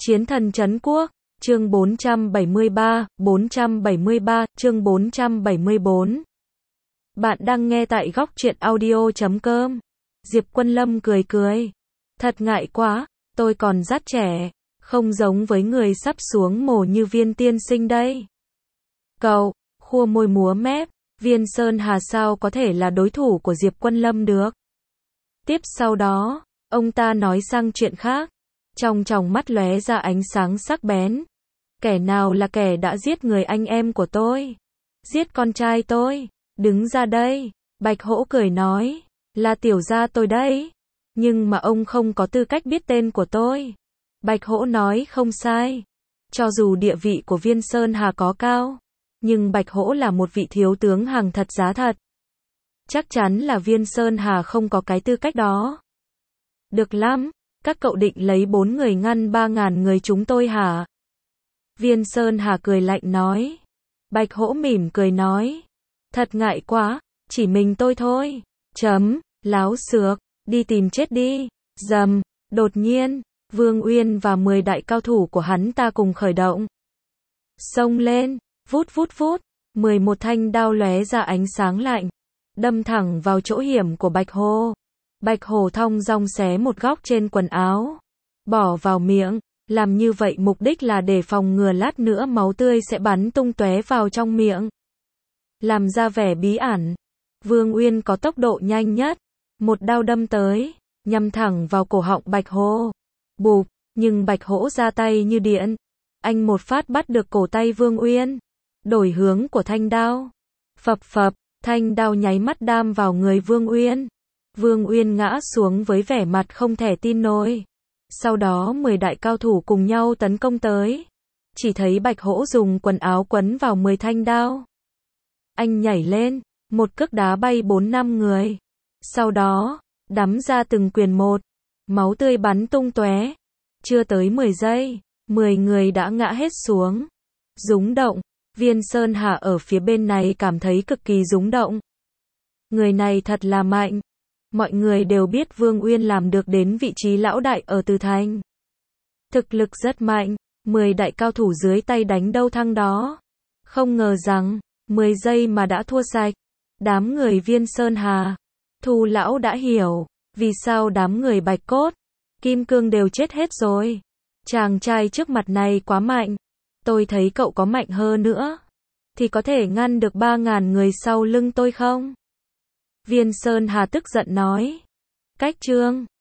Chiến thần trấn quốc, chương 473, chương 474. Bạn đang nghe tại góc truyện audio.com. Diệp Quân Lâm cười cười. Thật ngại quá, tôi còn rất trẻ, không giống với người sắp xuống mồ như Viên tiên sinh đây. Cậu, khua môi múa mép, Viên Sơn Hà sao có thể là đối thủ của Diệp Quân Lâm được. Tiếp sau đó, ông ta nói sang chuyện khác. Trong tròng mắt lóe ra ánh sáng sắc bén. Kẻ nào là kẻ đã giết người anh em của tôi? Giết con trai tôi? Đứng ra đây. Bạch Hổ cười nói. Là tiểu gia tôi đấy. Nhưng mà ông không có tư cách biết tên của tôi. Bạch Hổ nói không sai. Cho dù địa vị của Viên Sơn Hà có cao, nhưng Bạch Hổ là một vị thiếu tướng hàng thật giá thật. Chắc chắn là Viên Sơn Hà không có cái tư cách đó. Được lắm. Các cậu định lấy 4 người ngăn 3.000 người chúng tôi hả? Viên Sơn Hà cười lạnh nói. Bạch Hổ mỉm cười nói. Thật ngại quá, chỉ mình tôi thôi. Láo xược, đi tìm chết đi. Dầm, đột nhiên, Vương Uyên và 10 đại cao thủ của hắn ta cùng khởi động. Xông lên, vút vút vút, 11 thanh đao lóe ra ánh sáng lạnh, đâm thẳng vào chỗ hiểm của Bạch Hổ. Bạch Hổ thong dong xé một góc trên quần áo, bỏ vào miệng, làm như vậy mục đích là để phòng ngừa lát nữa máu tươi sẽ bắn tung tóe vào trong miệng. Làm ra vẻ bí ẩn, Vương Uyên có tốc độ nhanh nhất, một đao đâm tới, nhắm thẳng vào cổ họng Bạch Hổ. Bụp, nhưng Bạch Hổ ra tay như điện, anh một phát bắt được cổ tay Vương Uyên, đổi hướng của thanh đao. Phập phập, thanh đao nháy mắt đâm vào người Vương Uyên. Vương Uyên ngã xuống với vẻ mặt không thể tin nổi. Sau đó 10 đại cao thủ cùng nhau tấn công tới. Chỉ thấy Bạch Hổ dùng quần áo quấn vào 10 thanh đao. Anh nhảy lên, một cước đá bay 4-5 người. Sau đó, đấm ra từng quyền một. Máu tươi bắn tung tóe. Chưa tới 10 giây, 10 người đã ngã hết xuống. Rúng động, Viên Sơn Hà ở phía bên này cảm thấy cực kỳ rúng động. Người này thật là mạnh. Mọi người đều biết Vương Uyên làm được đến vị trí lão đại ở Từ Thành. Thực lực rất mạnh, 10 đại cao thủ dưới tay đánh đâu thăng đó. Không ngờ rằng, 10 giây mà đã thua sạch. Đám người Viên Sơn Hà. Thu lão đã hiểu, vì sao đám người Bạch Cốt, Kim Cương đều chết hết rồi. Chàng trai trước mặt này quá mạnh. Tôi thấy cậu có mạnh hơn nữa, thì có thể ngăn được 3.000 người sau lưng tôi không? Viên Sơn Hà tức giận nói. Cách chương